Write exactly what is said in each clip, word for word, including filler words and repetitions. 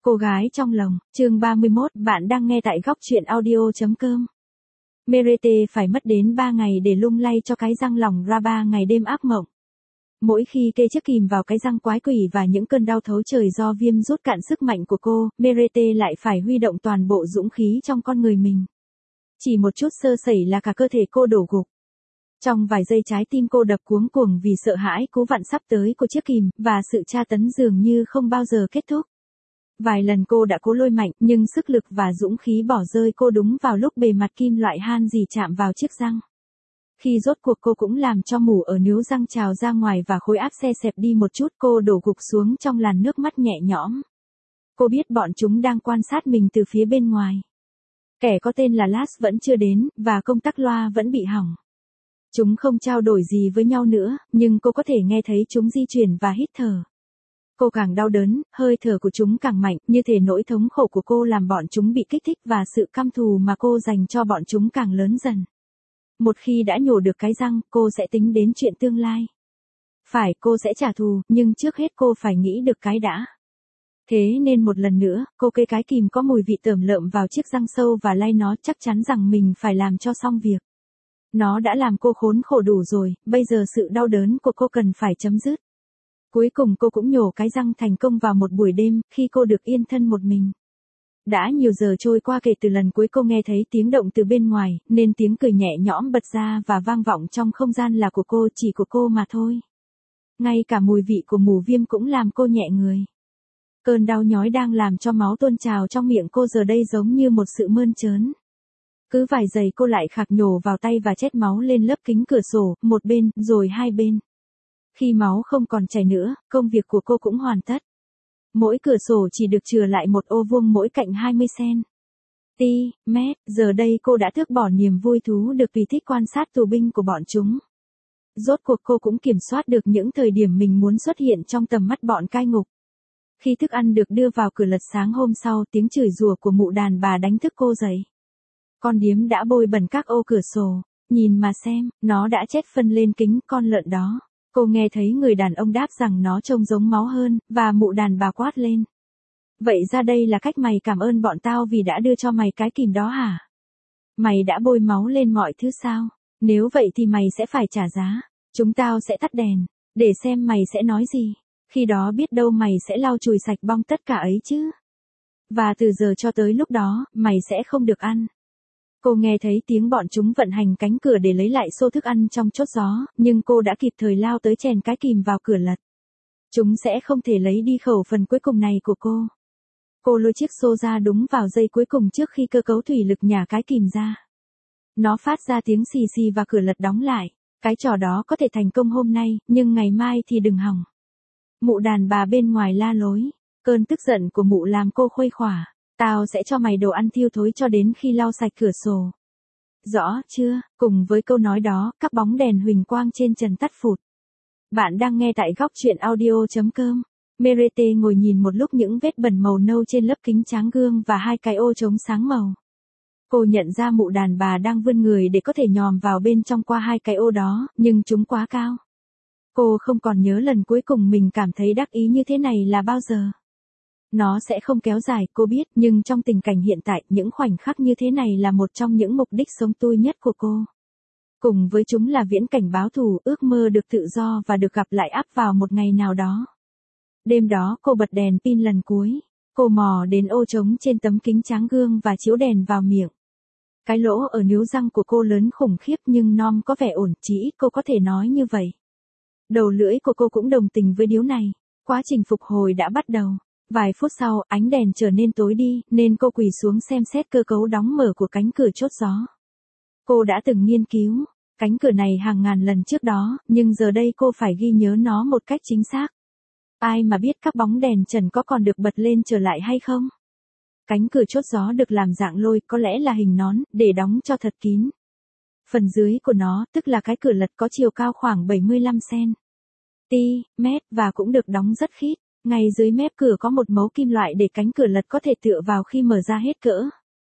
Cô gái trong lòng, chương ba mươi mốt, bạn đang nghe tại góc truyện audio chấm com. Merete phải mất đến ba ngày để lung lay cho cái răng lòng ra ba ngày đêm ác mộng. Mỗi khi kê chiếc kìm vào cái răng quái quỷ và những cơn đau thấu trời do viêm rút cạn sức mạnh của cô, Merete lại phải huy động toàn bộ dũng khí trong con người mình. Chỉ một chút sơ sẩy là cả cơ thể cô đổ gục. Trong vài giây trái tim cô đập cuống cuồng vì sợ hãi cú vặn sắp tới của chiếc kìm, và sự tra tấn dường như không bao giờ kết thúc. Vài lần cô đã cố lôi mạnh, nhưng sức lực và dũng khí bỏ rơi cô đúng vào lúc bề mặt kim loại han rỉ chạm vào chiếc răng. Khi rốt cuộc cô cũng làm cho mủ ở níu răng trào ra ngoài và khối áp xe xẹp đi một chút, cô đổ gục xuống trong làn nước mắt nhẹ nhõm. Cô biết bọn chúng đang quan sát mình từ phía bên ngoài. Kẻ có tên là Lars vẫn chưa đến, và công tắc loa vẫn bị hỏng. Chúng không trao đổi gì với nhau nữa, nhưng cô có thể nghe thấy chúng di chuyển và hít thở. Cô càng đau đớn, hơi thở của chúng càng mạnh, như thể nỗi thống khổ của cô làm bọn chúng bị kích thích và sự căm thù mà cô dành cho bọn chúng càng lớn dần. Một khi đã nhổ được cái răng, cô sẽ tính đến chuyện tương lai. Phải, cô sẽ trả thù, nhưng trước hết cô phải nghĩ được cái đã. Thế nên một lần nữa, cô kê cái kìm có mùi vị tởm lợm vào chiếc răng sâu và lay nó, chắc chắn rằng mình phải làm cho xong việc. Nó đã làm cô khốn khổ đủ rồi, bây giờ sự đau đớn của cô cần phải chấm dứt. Cuối cùng cô cũng nhổ cái răng thành công vào một buổi đêm, khi cô được yên thân một mình. Đã nhiều giờ trôi qua kể từ lần cuối cô nghe thấy tiếng động từ bên ngoài, nên tiếng cười nhẹ nhõm bật ra và vang vọng trong không gian là của cô, chỉ của cô mà thôi. Ngay cả mùi vị của mù viêm cũng làm cô nhẹ người. Cơn đau nhói đang làm cho máu tuôn trào trong miệng cô giờ đây giống như một sự mơn trớn. Cứ vài giây cô lại khạc nhổ vào tay và chét máu lên lớp kính cửa sổ, một bên, rồi hai bên. Khi máu không còn chảy nữa, công việc của cô cũng hoàn tất. Mỗi cửa sổ chỉ được chừa lại một ô vuông mỗi cạnh hai mươi xăng-ti-mét, giờ đây cô đã tước bỏ niềm vui thú được vì thích quan sát tù binh của bọn chúng. Rốt cuộc cô cũng kiểm soát được những thời điểm mình muốn xuất hiện trong tầm mắt bọn cai ngục. Khi thức ăn được đưa vào cửa lật sáng hôm sau, tiếng chửi rủa của mụ đàn bà đánh thức cô dậy. Con điếm đã bôi bẩn các ô cửa sổ, nhìn mà xem, nó đã chét phân lên kính con lợn đó. Cô nghe thấy người đàn ông đáp rằng nó trông giống máu hơn, và mụ đàn bà quát lên. Vậy ra đây là cách mày cảm ơn bọn tao vì đã đưa cho mày cái kìm đó hả? Mày đã bôi máu lên mọi thứ sao? Nếu vậy thì mày sẽ phải trả giá. Chúng tao sẽ tắt đèn, để xem mày sẽ nói gì. Khi đó biết đâu mày sẽ lau chùi sạch bong tất cả ấy chứ. Và từ giờ cho tới lúc đó, mày sẽ không được ăn. Cô nghe thấy tiếng bọn chúng vận hành cánh cửa để lấy lại xô thức ăn trong chốt gió, nhưng cô đã kịp thời lao tới chèn cái kìm vào cửa lật. Chúng sẽ không thể lấy đi khẩu phần cuối cùng này của cô. Cô lôi chiếc xô ra đúng vào giây cuối cùng trước khi cơ cấu thủy lực nhả cái kìm ra. Nó phát ra tiếng xì xì và cửa lật đóng lại. Cái trò đó có thể thành công hôm nay, nhưng ngày mai thì đừng hỏng. Mụ đàn bà bên ngoài la lối. Cơn tức giận của mụ làm cô khuây khỏa. Tao sẽ cho mày đồ ăn thiêu thối cho đến khi lau sạch cửa sổ. Rõ chưa? Cùng với câu nói đó, các bóng đèn huỳnh quang trên trần tắt phụt. Bạn đang nghe tại góc truyện audio chấm com. Merete ngồi nhìn một lúc những vết bẩn màu nâu trên lớp kính tráng gương và hai cái ô trống sáng màu. Cô nhận ra mụ đàn bà đang vươn người để có thể nhòm vào bên trong qua hai cái ô đó, nhưng chúng quá cao. Cô không còn nhớ lần cuối cùng mình cảm thấy đắc ý như thế này là bao giờ. Nó sẽ không kéo dài, cô biết, nhưng trong tình cảnh hiện tại, những khoảnh khắc như thế này là một trong những mục đích sống tui nhất của cô. Cùng với chúng là viễn cảnh báo thù, ước mơ được tự do và được gặp lại ắp vào một ngày nào đó. Đêm đó cô bật đèn pin lần cuối. Cô mò đến ô trống trên tấm kính tráng gương và chiếu đèn vào miệng. Cái lỗ ở níu răng của cô lớn khủng khiếp nhưng nom có vẻ ổn, chỉ ít cô có thể nói như vậy. Đầu lưỡi của cô cũng đồng tình với điều này. Quá trình phục hồi đã bắt đầu. Vài phút sau, ánh đèn trở nên tối đi, nên cô quỳ xuống xem xét cơ cấu đóng mở của cánh cửa chốt gió. Cô đã từng nghiên cứu cánh cửa này hàng ngàn lần trước đó, nhưng giờ đây cô phải ghi nhớ nó một cách chính xác. Ai mà biết các bóng đèn trần có còn được bật lên trở lại hay không? Cánh cửa chốt gió được làm dạng lôi, có lẽ là hình nón, để đóng cho thật kín. Phần dưới của nó, tức là cái cửa lật có chiều cao khoảng bảy mươi lăm xăng-ti-mét và cũng được đóng rất khít. Ngay dưới mép cửa có một mấu kim loại để cánh cửa lật có thể tựa vào khi mở ra hết cỡ.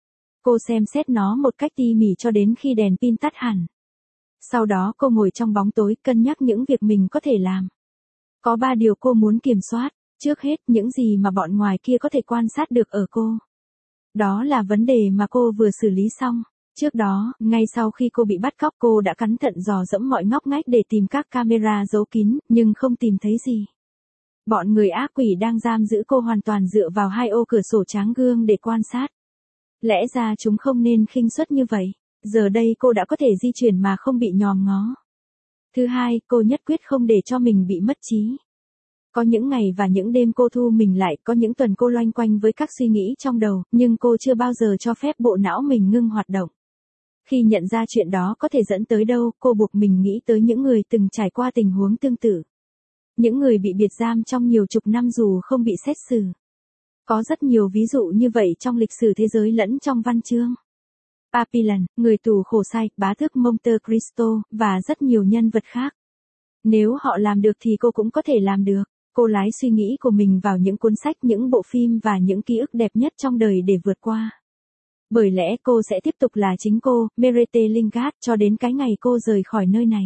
Cô xem xét nó một cách tỉ mỉ cho đến khi đèn pin tắt hẳn. Sau đó cô ngồi trong bóng tối cân nhắc những việc mình có thể làm. Có ba điều cô muốn kiểm soát. Trước hết, những gì mà bọn ngoài kia có thể quan sát được ở cô. Đó là vấn đề mà cô vừa xử lý xong. Trước đó, ngay sau khi cô bị bắt cóc, cô đã cẩn thận dò dẫm mọi ngóc ngách để tìm các camera giấu kín, nhưng không tìm thấy gì. Bọn người ác quỷ đang giam giữ cô hoàn toàn dựa vào hai ô cửa sổ tráng gương để quan sát. Lẽ ra chúng không nên khinh suất như vậy. Giờ đây cô đã có thể di chuyển mà không bị nhòm ngó. Thứ hai, cô nhất quyết không để cho mình bị mất trí. Có những ngày và những đêm cô thu mình lại, có những tuần cô loanh quanh với các suy nghĩ trong đầu, nhưng cô chưa bao giờ cho phép bộ não mình ngưng hoạt động. Khi nhận ra chuyện đó có thể dẫn tới đâu, cô buộc mình nghĩ tới những người từng trải qua tình huống tương tự. Những người bị biệt giam trong nhiều chục năm dù không bị xét xử. Có rất nhiều ví dụ như vậy trong lịch sử thế giới lẫn trong văn chương. Papillon, người tù khổ sai, bá tước Monte Cristo, và rất nhiều nhân vật khác. Nếu họ làm được thì cô cũng có thể làm được. Cô lái suy nghĩ của mình vào những cuốn sách, những bộ phim và những ký ức đẹp nhất trong đời để vượt qua. Bởi lẽ cô sẽ tiếp tục là chính cô, Merete Lingard, cho đến cái ngày cô rời khỏi nơi này.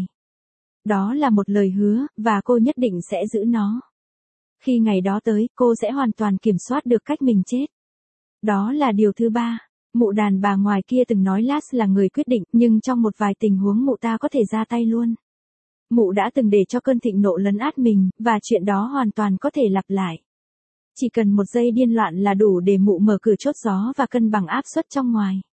Đó là một lời hứa, và cô nhất định sẽ giữ nó. Khi ngày đó tới, cô sẽ hoàn toàn kiểm soát được cách mình chết. Đó là điều thứ ba. Mụ đàn bà ngoài kia từng nói Lars là người quyết định, nhưng trong một vài tình huống mụ ta có thể ra tay luôn. Mụ đã từng để cho cơn thịnh nộ lấn át mình, và chuyện đó hoàn toàn có thể lặp lại. Chỉ cần một giây điên loạn là đủ để mụ mở cửa chốt gió và cân bằng áp suất trong ngoài.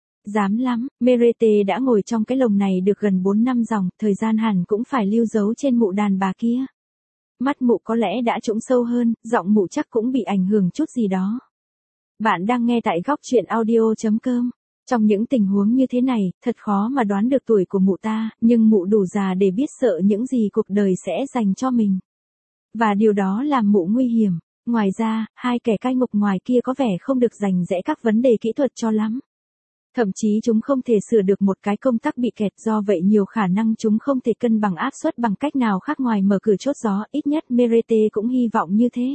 Dám lắm, Merete đã ngồi trong cái lồng này được gần bốn năm dòng, thời gian hẳn cũng phải lưu dấu trên mụ đàn bà kia. Mắt mụ có lẽ đã trũng sâu hơn, giọng mụ chắc cũng bị ảnh hưởng chút gì đó. Bạn đang nghe tại góc truyện audio chấm com. Trong những tình huống như thế này, thật khó mà đoán được tuổi của mụ ta, nhưng mụ đủ già để biết sợ những gì cuộc đời sẽ dành cho mình. Và điều đó làm mụ nguy hiểm. Ngoài ra, hai kẻ cai ngục ngoài kia có vẻ không được rành rẽ các vấn đề kỹ thuật cho lắm. Thậm chí chúng không thể sửa được một cái công tắc bị kẹt, do vậy nhiều khả năng chúng không thể cân bằng áp suất bằng cách nào khác ngoài mở cửa chốt gió, ít nhất Merete cũng hy vọng như thế.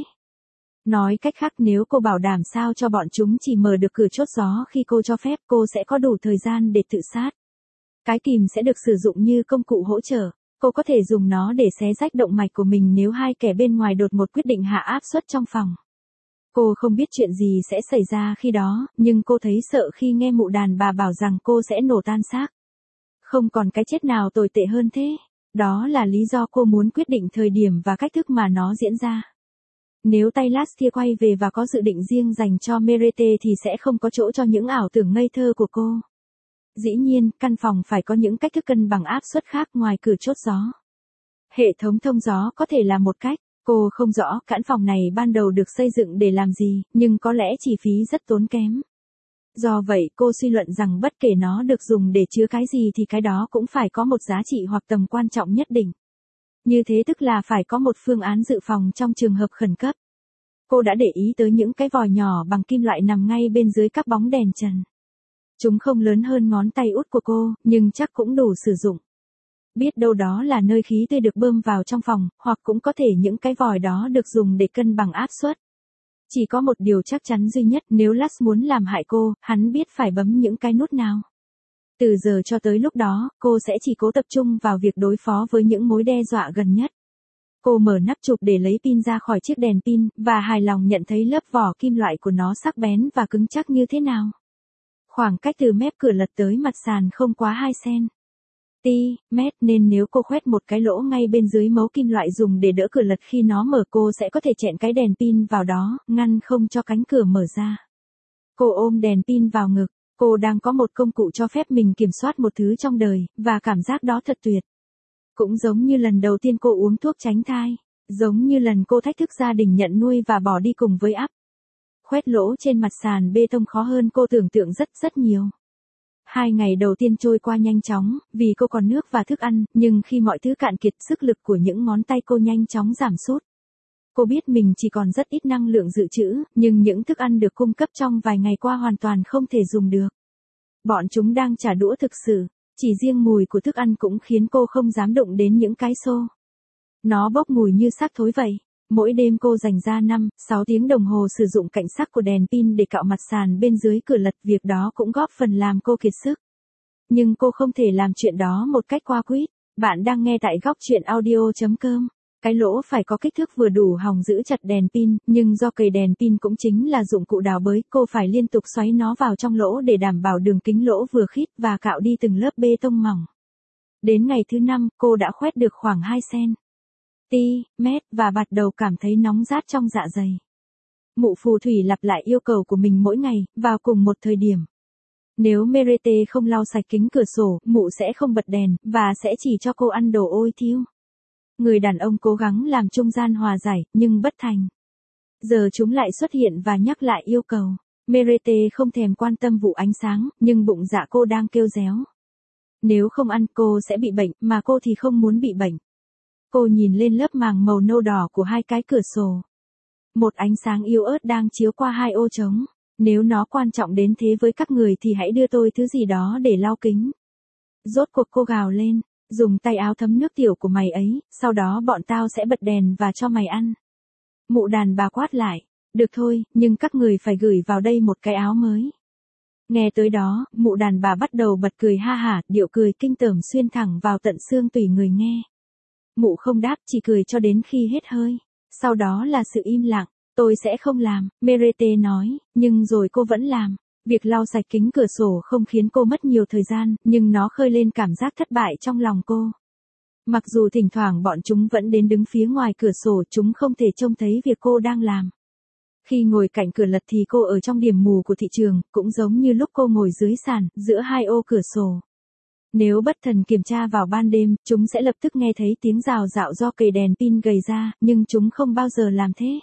Nói cách khác, nếu cô bảo đảm sao cho bọn chúng chỉ mở được cửa chốt gió khi cô cho phép, cô sẽ có đủ thời gian để tự sát. Cái kìm sẽ được sử dụng như công cụ hỗ trợ. Cô có thể dùng nó để xé rách động mạch của mình nếu hai kẻ bên ngoài đột một quyết định hạ áp suất trong phòng. Cô không biết chuyện gì sẽ xảy ra khi đó, nhưng cô thấy sợ khi nghe mụ đàn bà bảo rằng cô sẽ nổ tan xác. Không còn cái chết nào tồi tệ hơn thế. Đó là lý do cô muốn quyết định thời điểm và cách thức mà nó diễn ra. Nếu tay Lars kia quay về và có dự định riêng dành cho Merete thì sẽ không có chỗ cho những ảo tưởng ngây thơ của cô. Dĩ nhiên, căn phòng phải có những cách thức cân bằng áp suất khác ngoài cửa chốt gió. Hệ thống thông gió có thể là một cách. Cô không rõ căn phòng này ban đầu được xây dựng để làm gì, nhưng có lẽ chi phí rất tốn kém. Do vậy, cô suy luận rằng bất kể nó được dùng để chứa cái gì thì cái đó cũng phải có một giá trị hoặc tầm quan trọng nhất định. Như thế tức là phải có một phương án dự phòng trong trường hợp khẩn cấp. Cô đã để ý tới những cái vòi nhỏ bằng kim loại nằm ngay bên dưới các bóng đèn trần. Chúng không lớn hơn ngón tay út của cô, nhưng chắc cũng đủ sử dụng. Biết đâu đó là nơi khí tươi được bơm vào trong phòng, hoặc cũng có thể những cái vòi đó được dùng để cân bằng áp suất. Chỉ có một điều chắc chắn duy nhất, nếu Lars muốn làm hại cô, hắn biết phải bấm những cái nút nào. Từ giờ cho tới lúc đó, cô sẽ chỉ cố tập trung vào việc đối phó với những mối đe dọa gần nhất. Cô mở nắp chụp để lấy pin ra khỏi chiếc đèn pin, và hài lòng nhận thấy lớp vỏ kim loại của nó sắc bén và cứng chắc như thế nào. Khoảng cách từ mép cửa lật tới mặt sàn không quá hai xăng-ti-mét, nên nếu cô khoét một cái lỗ ngay bên dưới mấu kim loại dùng để đỡ cửa lật khi nó mở, cô sẽ có thể chẹn cái đèn pin vào đó, ngăn không cho cánh cửa mở ra. Cô ôm đèn pin vào ngực. Cô đang có một công cụ cho phép mình kiểm soát một thứ trong đời, và cảm giác đó thật tuyệt. Cũng giống như lần đầu tiên cô uống thuốc tránh thai, giống như lần cô thách thức gia đình nhận nuôi và bỏ đi cùng với ắp. Khoét lỗ trên mặt sàn bê tông khó hơn cô tưởng tượng rất rất nhiều. Hai ngày đầu tiên trôi qua nhanh chóng, vì cô còn nước và thức ăn, nhưng khi mọi thứ cạn kiệt, sức lực của những ngón tay cô nhanh chóng giảm sút. Cô biết mình chỉ còn rất ít năng lượng dự trữ, nhưng những thức ăn được cung cấp trong vài ngày qua hoàn toàn không thể dùng được. Bọn chúng đang trả đũa thực sự, chỉ riêng mùi của thức ăn cũng khiến cô không dám đụng đến những cái xô. Nó bốc mùi như xác thối vậy. Mỗi đêm cô dành ra năm, sáu tiếng đồng hồ sử dụng cảnh sắc của đèn pin để cạo mặt sàn bên dưới cửa lật, việc đó cũng góp phần làm cô kiệt sức. Nhưng cô không thể làm chuyện đó một cách qua quýt. Bạn đang nghe tại góc truyện audio chấm com. Cái lỗ phải có kích thước vừa đủ hòng giữ chặt đèn pin, nhưng do cầy đèn pin cũng chính là dụng cụ đào bới, cô phải liên tục xoáy nó vào trong lỗ để đảm bảo đường kính lỗ vừa khít và cạo đi từng lớp bê tông mỏng. Đến ngày thứ năm, cô đã khoét được khoảng hai xăng-ti-mét và bắt đầu cảm thấy nóng rát trong dạ dày. Mụ phù thủy lặp lại yêu cầu của mình mỗi ngày, vào cùng một thời điểm. Nếu Merete không lau sạch kính cửa sổ, mụ sẽ không bật đèn, và sẽ chỉ cho cô ăn đồ ôi thiêu. Người đàn ông cố gắng làm trung gian hòa giải, nhưng bất thành. Giờ chúng lại xuất hiện và nhắc lại yêu cầu. Merete không thèm quan tâm vụ ánh sáng, nhưng bụng dạ cô đang kêu réo. Nếu không ăn cô sẽ bị bệnh, mà cô thì không muốn bị bệnh. Cô nhìn lên lớp màng màu nâu đỏ của hai cái cửa sổ. Một ánh sáng yếu ớt đang chiếu qua hai ô trống. Nếu nó quan trọng đến thế với các người thì hãy đưa tôi thứ gì đó để lau kính. Rốt cuộc cô gào lên, dùng tay áo thấm nước tiểu của mày ấy, sau đó bọn tao sẽ bật đèn và cho mày ăn. Mụ đàn bà quát lại, được thôi, nhưng các người phải gửi vào đây một cái áo mới. Nghe tới đó, mụ đàn bà bắt đầu bật cười ha hả, điệu cười kinh tởm xuyên thẳng vào tận xương tủy người nghe. Mụ không đáp, chỉ cười cho đến khi hết hơi. Sau đó là sự im lặng. Tôi sẽ không làm, Merete nói, nhưng rồi cô vẫn làm. Việc lau sạch kính cửa sổ không khiến cô mất nhiều thời gian, nhưng nó khơi lên cảm giác thất bại trong lòng cô. Mặc dù thỉnh thoảng bọn chúng vẫn đến đứng phía ngoài cửa sổ, chúng không thể trông thấy việc cô đang làm. Khi ngồi cạnh cửa lật thì cô ở trong điểm mù của thị trường, cũng giống như lúc cô ngồi dưới sàn, giữa hai ô cửa sổ. Nếu bất thần kiểm tra vào ban đêm, chúng sẽ lập tức nghe thấy tiếng rào rạo do cầy đèn pin gầy ra, nhưng chúng không bao giờ làm thế.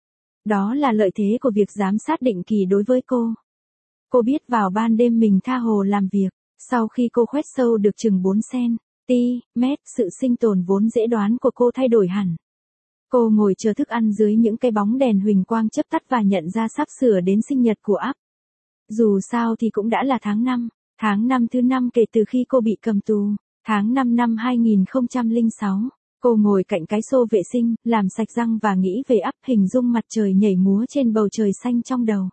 Đó là lợi thế của việc giám sát định kỳ đối với cô. Cô biết vào ban đêm mình tha hồ làm việc. Sau khi cô khoét sâu được chừng bốn xăng-ti-mét, sự sinh tồn vốn dễ đoán của cô thay đổi hẳn. Cô ngồi chờ thức ăn dưới những cái bóng đèn huỳnh quang chớp tắt và nhận ra sắp sửa đến sinh nhật của Up. Dù sao thì cũng đã là tháng năm, tháng năm thứ năm kể từ khi cô bị cầm tù, tháng năm năm hai nghìn không trăm lẻ sáu. Cô ngồi cạnh cái xô vệ sinh, làm sạch răng và nghĩ về Up, hình dung mặt trời nhảy múa trên bầu trời xanh trong đầu.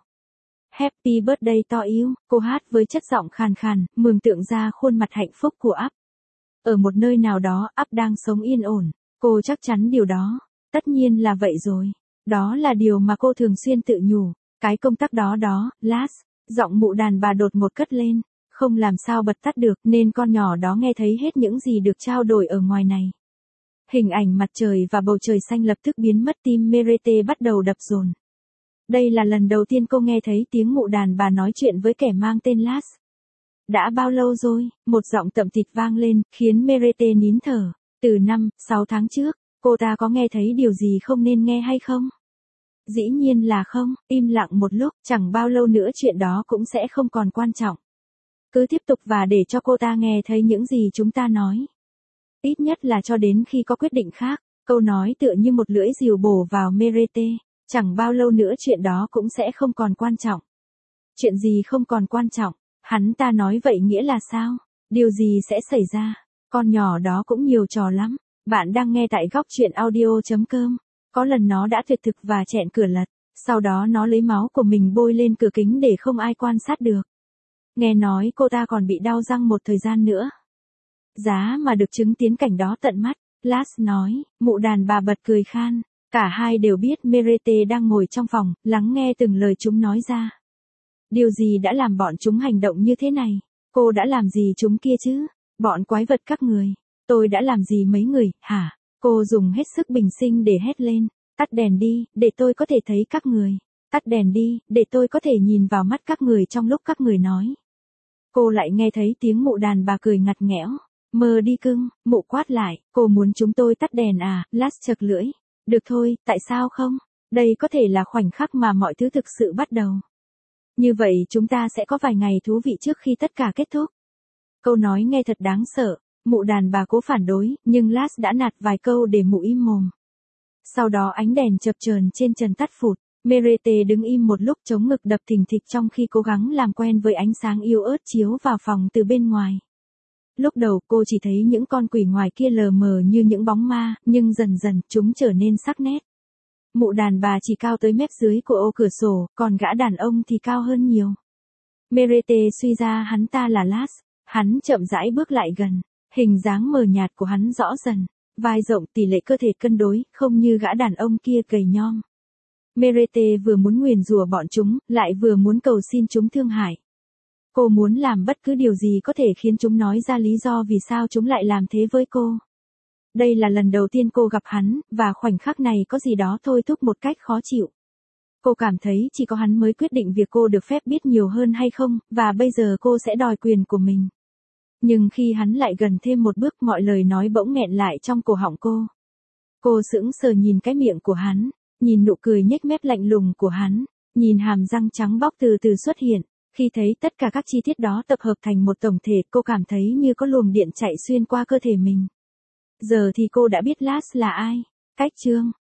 Happy birthday to you, cô hát với chất giọng khàn khàn, mường tượng ra khuôn mặt hạnh phúc của Up. Ở một nơi nào đó, Up đang sống yên ổn, cô chắc chắn điều đó. Tất nhiên là vậy rồi. Đó là điều mà cô thường xuyên tự nhủ. Cái công tắc đó đó, Lars, giọng mụ đàn bà đột ngột cất lên, không làm sao bật tắt được nên con nhỏ đó nghe thấy hết những gì được trao đổi ở ngoài này. Hình ảnh mặt trời và bầu trời xanh lập tức biến mất, tim Merete bắt đầu đập dồn. Đây là lần đầu tiên cô nghe thấy tiếng mụ đàn bà nói chuyện với kẻ mang tên Lars. Đã bao lâu rồi? Một giọng tậm tịt vang lên, khiến Merete nín thở. Từ năm, sáu tháng trước, cô ta có nghe thấy điều gì không nên nghe hay không? Dĩ nhiên là không, im lặng một lúc, chẳng bao lâu nữa chuyện đó cũng sẽ không còn quan trọng. Cứ tiếp tục và để cho cô ta nghe thấy những gì chúng ta nói. Ít nhất là cho đến khi có quyết định khác, câu nói tựa như một lưỡi rìu bổ vào Merete, chẳng bao lâu nữa chuyện đó cũng sẽ không còn quan trọng. Chuyện gì không còn quan trọng? Hắn ta nói vậy nghĩa là sao? Điều gì sẽ xảy ra? Con nhỏ đó cũng nhiều trò lắm. Bạn đang nghe tại góc truyện audio chấm com. Có lần nó đã tuyệt thực và chẹn cửa lật, sau đó nó lấy máu của mình bôi lên cửa kính để không ai quan sát được. Nghe nói cô ta còn bị đau răng một thời gian nữa. Giá mà được chứng kiến cảnh đó tận mắt, Lars nói, mụ đàn bà bật cười khan. Cả hai đều biết Merete đang ngồi trong phòng, lắng nghe từng lời chúng nói ra. Điều gì đã làm bọn chúng hành động như thế này? Cô đã làm gì chúng kia chứ? Bọn quái vật các người. Tôi đã làm gì mấy người, hả? Cô dùng hết sức bình sinh để hét lên. Tắt đèn đi, để tôi có thể thấy các người. Tắt đèn đi, để tôi có thể nhìn vào mắt các người trong lúc các người nói. Cô lại nghe thấy tiếng mụ đàn bà cười ngặt nghẽo. Mơ đi cưng, mụ quát lại, cô muốn chúng tôi tắt đèn à? Lars chật lưỡi. Được thôi, tại sao không? Đây có thể là khoảnh khắc mà mọi thứ thực sự bắt đầu. Như vậy chúng ta sẽ có vài ngày thú vị trước khi tất cả kết thúc. Câu nói nghe thật đáng sợ. Mụ đàn bà cố phản đối, nhưng Lars đã nạt vài câu để mụ im mồm. Sau đó ánh đèn chập chờn trên trần tắt phụt. Merete đứng im một lúc, chống ngực đập thình thịch trong khi cố gắng làm quen với ánh sáng yếu ớt chiếu vào phòng từ bên ngoài. Lúc đầu cô chỉ thấy những con quỷ ngoài kia lờ mờ như những bóng ma, nhưng dần dần chúng trở nên sắc nét. Mụ đàn bà chỉ cao tới mép dưới của ô cửa sổ, còn gã đàn ông thì cao hơn nhiều. Merete suy ra hắn ta là Lars. Hắn chậm rãi bước lại gần. Hình dáng mờ nhạt của hắn rõ dần. vai rộng, tỷ lệ cơ thể cân đối, không như gã đàn ông kia gầy nhom. Merete vừa muốn nguyền rủa bọn chúng, lại vừa muốn cầu xin chúng thương hại. Cô muốn làm bất cứ điều gì có thể khiến chúng nói ra lý do vì sao chúng lại làm thế với cô. Đây là lần đầu tiên cô gặp hắn, và khoảnh khắc này có gì đó thôi thúc một cách khó chịu. Cô cảm thấy chỉ có hắn mới quyết định việc cô được phép biết nhiều hơn hay không, và bây giờ cô sẽ đòi quyền của mình. Nhưng khi hắn lại gần thêm một bước, mọi lời nói bỗng nghẹn lại trong cổ họng cô. Cô sững sờ nhìn cái miệng của hắn, nhìn nụ cười nhếch mép lạnh lùng của hắn, nhìn hàm răng trắng bóc từ từ xuất hiện. Khi thấy tất cả các chi tiết đó tập hợp thành một tổng thể, cô cảm thấy như có luồng điện chạy xuyên qua cơ thể mình. Giờ thì cô đã biết Lars là ai. Cách chương